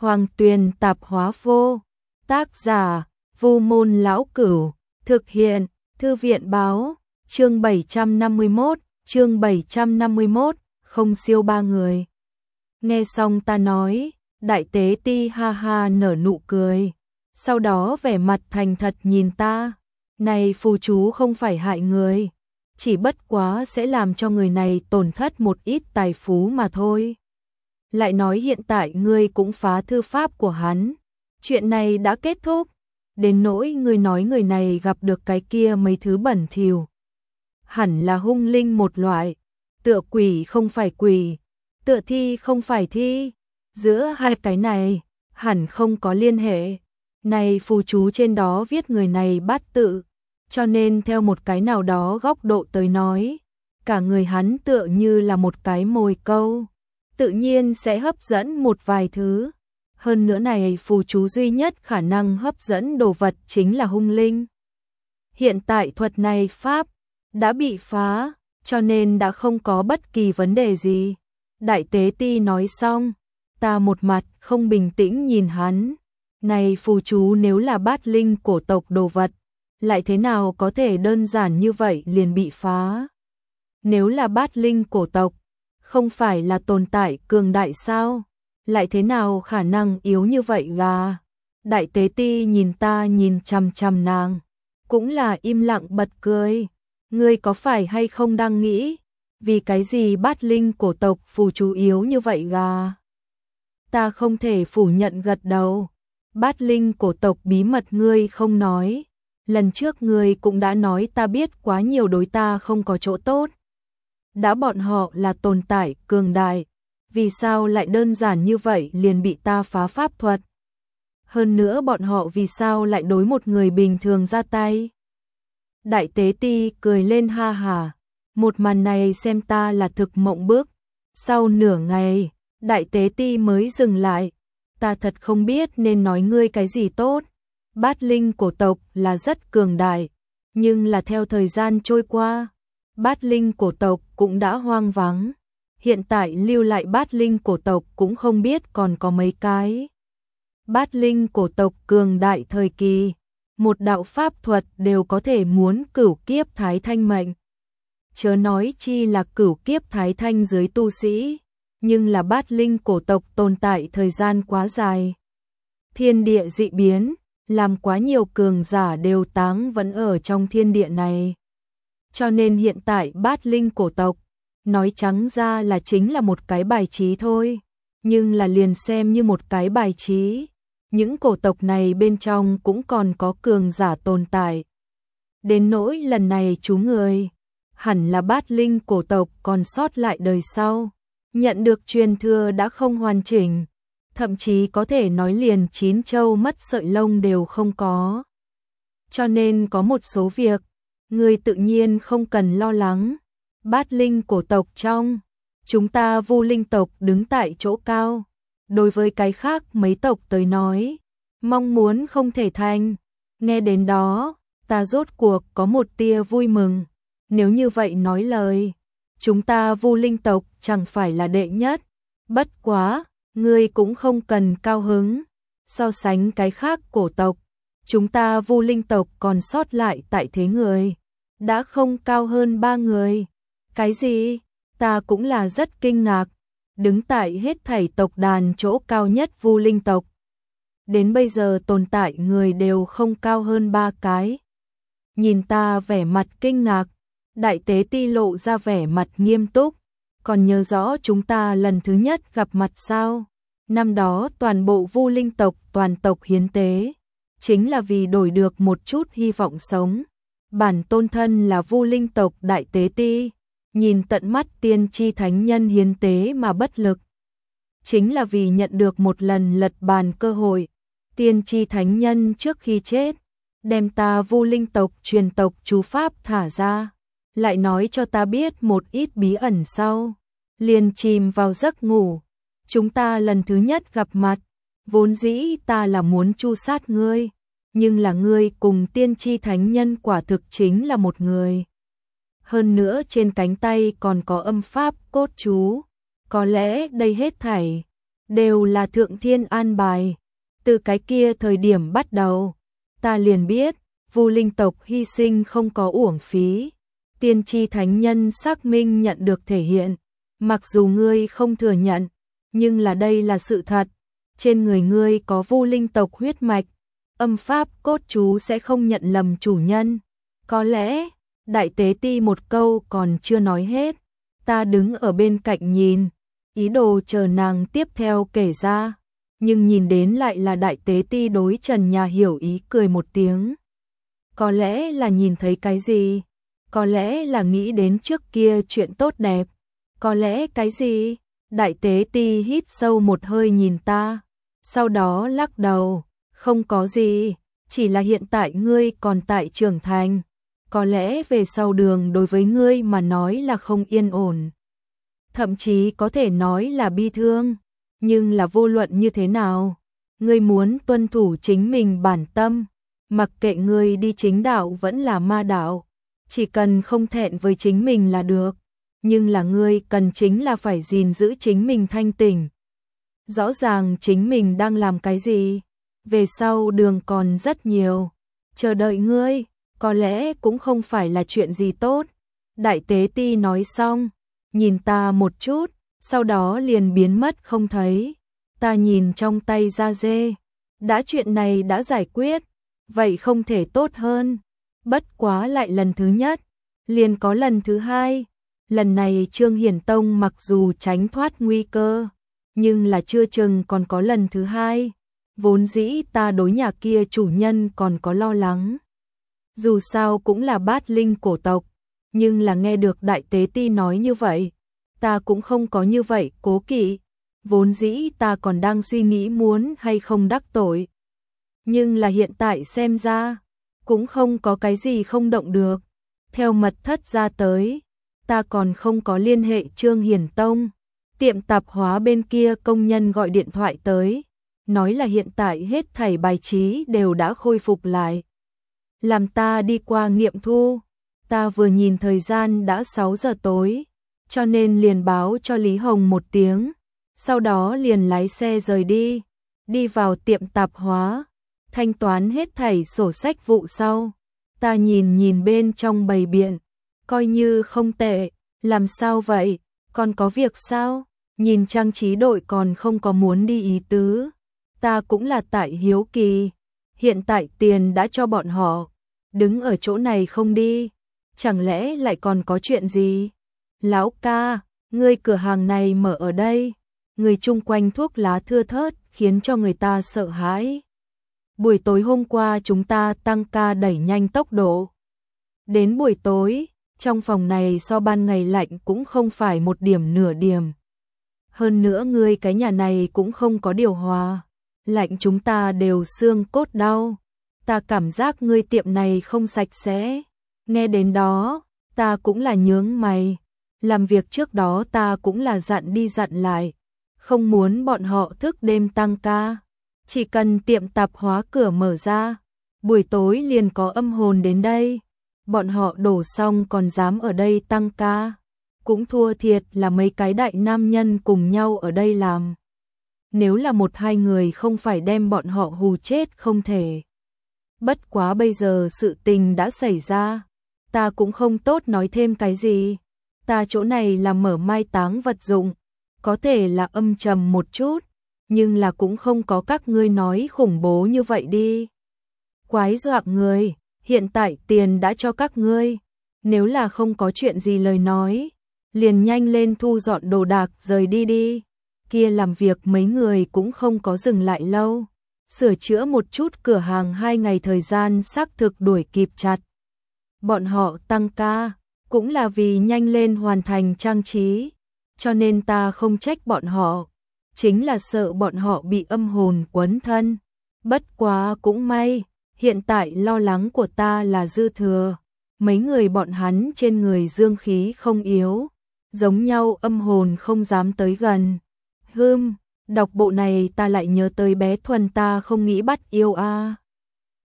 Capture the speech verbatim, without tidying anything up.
Hoàng Tuyền Tạp Hóa Vô. Tác giả: Vu Môn Lão Cửu. Thực hiện: Thư viện báo. Chương bảy trăm năm mươi mốt, chương bảy trăm năm mươi mốt, không siêu ba người. Nghe xong ta nói, Đại Tế Ti ha ha nở nụ cười, sau đó vẻ mặt thành thật nhìn ta. Này phù chú không phải hại người, chỉ bất quá sẽ làm cho người này tổn thất một ít tài phú mà thôi. Lại nói hiện tại ngươi cũng phá thư pháp của hắn, chuyện này đã kết thúc. Đến nỗi ngươi nói người này gặp được cái kia mấy thứ bẩn thỉu, hẳn là hung linh một loại, tựa quỷ không phải quỷ, tựa thi không phải thi, giữa hai cái này hẳn không có liên hệ. Này phù chú trên đó viết người này bát tự, cho nên theo một cái nào đó góc độ tới nói, cả người hắn tựa như là một cái mồi câu, tự nhiên sẽ hấp dẫn một vài thứ. Hơn nữa này phù chú duy nhất khả năng hấp dẫn đồ vật chính là hung linh. Hiện tại thuật này pháp đã bị phá, cho nên đã không có bất kỳ vấn đề gì. Đại Tế Ti nói xong, ta một mặt không bình tĩnh nhìn hắn. Này phù chú nếu là bát linh cổ tộc đồ vật, lại thế nào có thể đơn giản như vậy liền bị phá? Nếu là bát linh cổ tộc, không phải là tồn tại cường đại sao? Lại thế nào khả năng yếu như vậy gà? Đại Tế Ti nhìn ta nhìn chằm chằm nàng, cũng là im lặng bật cười. Ngươi có phải hay không đang nghĩ, vì cái gì bát linh cổ tộc phù chú yếu như vậy gà? Ta không thể phủ nhận gật đầu. Bát linh cổ tộc bí mật ngươi không nói, lần trước ngươi cũng đã nói ta biết quá nhiều đối ta không có chỗ tốt. Đã bọn họ là tồn tại cường đại, vì sao lại đơn giản như vậy liền bị ta phá pháp thuật? Hơn nữa bọn họ vì sao lại đối một người bình thường ra tay? Đại Tế Ti cười lên ha hả, một màn này xem ta là thực mộng bức. Sau nửa ngày, Đại Tế Ti mới dừng lại. Ta thật không biết nên nói ngươi cái gì tốt. Bát linh cổ tộc là rất cường đại, nhưng là theo thời gian trôi qua, bát linh cổ tộc cũng đã hoang vắng. Hiện tại lưu lại bát linh cổ tộc cũng không biết còn có mấy cái. Bát linh cổ tộc cường đại thời kỳ, một đạo pháp thuật đều có thể muốn cửu kiếp thái thanh mệnh. Chớ nói chi là cửu kiếp thái thanh dưới tu sĩ, nhưng là bát linh cổ tộc tồn tại thời gian quá dài. Thiên địa dị biến, làm quá nhiều cường giả đều táng vẫn ở trong thiên địa này. Cho nên hiện tại bát linh cổ tộc, nói trắng ra là chính là một cái bài trí thôi, nhưng là liền xem như một cái bài trí. Những cổ tộc này bên trong cũng còn có cường giả tồn tại. Đến nỗi lần này chú người, hẳn là bát linh cổ tộc còn sót lại đời sau, nhận được truyền thừa đã không hoàn chỉnh, thậm chí có thể nói liền chín châu mất sợi lông đều không có. Cho nên có một số việc, người tự nhiên không cần lo lắng. Bát linh cổ tộc trong, chúng ta Vu linh tộc đứng tại chỗ cao. Đối với cái khác mấy tộc tới nói, mong muốn không thể thành. Nghe đến đó, ta rốt cuộc có một tia vui mừng. Nếu như vậy nói lời, chúng ta Vu linh tộc chẳng phải là đệ nhất. Bất quá, ngươi cũng không cần cao hứng. So sánh cái khác cổ tộc, chúng ta Vu linh tộc còn sót lại tại thế người, đã không cao hơn ba người. Cái gì? Ta cũng là rất kinh ngạc. Đứng tại hết thảy tộc đàn chỗ cao nhất Vu linh tộc, đến bây giờ tồn tại người đều không cao hơn ba cái. Nhìn ta vẻ mặt kinh ngạc, Đại Tế Ti lộ ra vẻ mặt nghiêm túc. Còn nhớ rõ chúng ta lần thứ nhất gặp mặt sao? Năm đó toàn bộ Vu linh tộc toàn tộc hiến tế, chính là vì đổi được một chút hy vọng sống. Bản tôn thân là Vu linh tộc Đại Tế Ti, nhìn tận mắt tiên tri thánh nhân hiến tế mà bất lực, chính là vì nhận được một lần lật bàn cơ hội. Tiên tri thánh nhân trước khi chết, đem ta Vu linh tộc truyền tộc chú pháp thả ra, lại nói cho ta biết một ít bí ẩn sau, liền chìm vào giấc ngủ. Chúng ta lần thứ nhất gặp mặt, vốn dĩ ta là muốn tru sát ngươi, nhưng là ngươi cùng tiên tri thánh nhân quả thực chính là một người. Hơn nữa trên cánh tay còn có âm pháp cốt chú, có lẽ đây hết thảy đều là thượng thiên an bài. Từ cái kia thời điểm bắt đầu, ta liền biết, Vu Linh tộc hy sinh không có uổng phí. Tiên tri thánh nhân xác minh nhận được thể hiện, mặc dù ngươi không thừa nhận, nhưng là đây là sự thật. Trên người ngươi có Vu Linh tộc huyết mạch, âm pháp cốt chú sẽ không nhận lầm chủ nhân. Có lẽ, đại tế ti một câu còn chưa nói hết, ta đứng ở bên cạnh nhìn, ý đồ chờ nàng tiếp theo kể ra, nhưng nhìn đến lại là đại tế ti đối Trần Nhà Hiểu Ý cười một tiếng. Có lẽ là nhìn thấy cái gì, có lẽ là nghĩ đến trước kia chuyện tốt đẹp, có lẽ cái gì. Đại tế ti hít sâu một hơi nhìn ta, sau đó lắc đầu, không có gì, chỉ là hiện tại ngươi còn tại trưởng thành, có lẽ về sau đường đối với ngươi mà nói là không yên ổn, thậm chí có thể nói là bi thương, nhưng là vô luận như thế nào, ngươi muốn tuân thủ chính mình bản tâm, mặc kệ ngươi đi chính đạo vẫn là ma đạo, chỉ cần không thẹn với chính mình là được. Nhưng là ngươi cần chính là phải gìn giữ chính mình thanh tỉnh. Rõ ràng chính mình đang làm cái gì, về sau đường còn rất nhiều, chờ đợi ngươi, có lẽ cũng không phải là chuyện gì tốt. Đại tế ti nói xong, nhìn ta một chút, sau đó liền biến mất không thấy. Ta nhìn trong tay da dê, đã chuyện này đã giải quyết, vậy không thể tốt hơn. Bất quá lại lần thứ nhất, liền có lần thứ hai. Lần này Trương Hiển Tông mặc dù tránh thoát nguy cơ, nhưng là chưa chừng còn có lần thứ hai. Vốn dĩ ta đối nhà kia chủ nhân còn có lo lắng. Dù sao cũng là bát linh cổ tộc, nhưng là nghe được đại tế ti nói như vậy, ta cũng không có như vậy cố kỵ. Vốn dĩ ta còn đang suy nghĩ muốn hay không đắc tội. Nhưng là hiện tại xem ra, cũng không có cái gì không động được. Theo mật thất ra tới, ta còn không có liên hệ Trương Hiển Tông. Tiệm tạp hóa bên kia công nhân gọi điện thoại tới, nói là hiện tại hết thảy bài trí đều đã khôi phục lại. Làm ta đi qua nghiệm thu, ta vừa nhìn thời gian đã sáu giờ tối, cho nên liền báo cho Lý Hồng một tiếng, sau đó liền lái xe rời đi, đi vào tiệm tạp hóa, thanh toán hết thảy sổ sách vụ sau. Ta nhìn nhìn bên trong bày biện, coi như không tệ, làm sao vậy, còn có việc sao? Nhìn trang trí đội còn không có muốn đi ý tứ. Ta cũng là tại hiếu kỳ, hiện tại tiền đã cho bọn họ, đứng ở chỗ này không đi, chẳng lẽ lại còn có chuyện gì? Lão ca, ngươi cửa hàng này mở ở đây, người chung quanh thuốc lá thưa thớt khiến cho người ta sợ hãi. Buổi tối hôm qua chúng ta tăng ca đẩy nhanh tốc độ. Đến buổi tối, trong phòng này so ban ngày lạnh cũng không phải một điểm nửa điểm. Hơn nữa ngươi cái nhà này cũng không có điều hòa, lạnh chúng ta đều xương cốt đau. Ta cảm giác ngươi tiệm này không sạch sẽ. Nghe đến đó, ta cũng là nhướng mày. Làm việc trước đó ta cũng là dặn đi dặn lại, không muốn bọn họ thức đêm tăng ca. Chỉ cần tiệm tạp hóa cửa mở ra, buổi tối liền có âm hồn đến đây. Bọn họ đổ xong còn dám ở đây tăng ca, cũng thua thiệt là mấy cái đại nam nhân cùng nhau ở đây làm. Nếu là một hai người không phải đem bọn họ hù chết không thể. Bất quá bây giờ sự tình đã xảy ra, ta cũng không tốt nói thêm cái gì. Ta chỗ này là mở mai táng vật dụng, có thể là âm trầm một chút, nhưng là cũng không có các ngươi nói khủng bố như vậy đi. Quái dọa người, hiện tại tiền đã cho các ngươi, nếu là không có chuyện gì lời nói, liền nhanh lên thu dọn đồ đạc rời đi đi. Kia làm việc mấy người cũng không có dừng lại lâu, sửa chữa một chút cửa hàng hai ngày thời gian xác thực đuổi kịp chặt. Bọn họ tăng ca, cũng là vì nhanh lên hoàn thành trang trí, cho nên ta không trách bọn họ, chính là sợ bọn họ bị âm hồn quấn thân. Bất quá cũng may, hiện tại lo lắng của ta là dư thừa, mấy người bọn hắn trên người dương khí không yếu, giống nhau âm hồn không dám tới gần. Hừm, đọc bộ này ta lại nhớ tới bé Thuần ta không nghĩ bắt yêu a. À.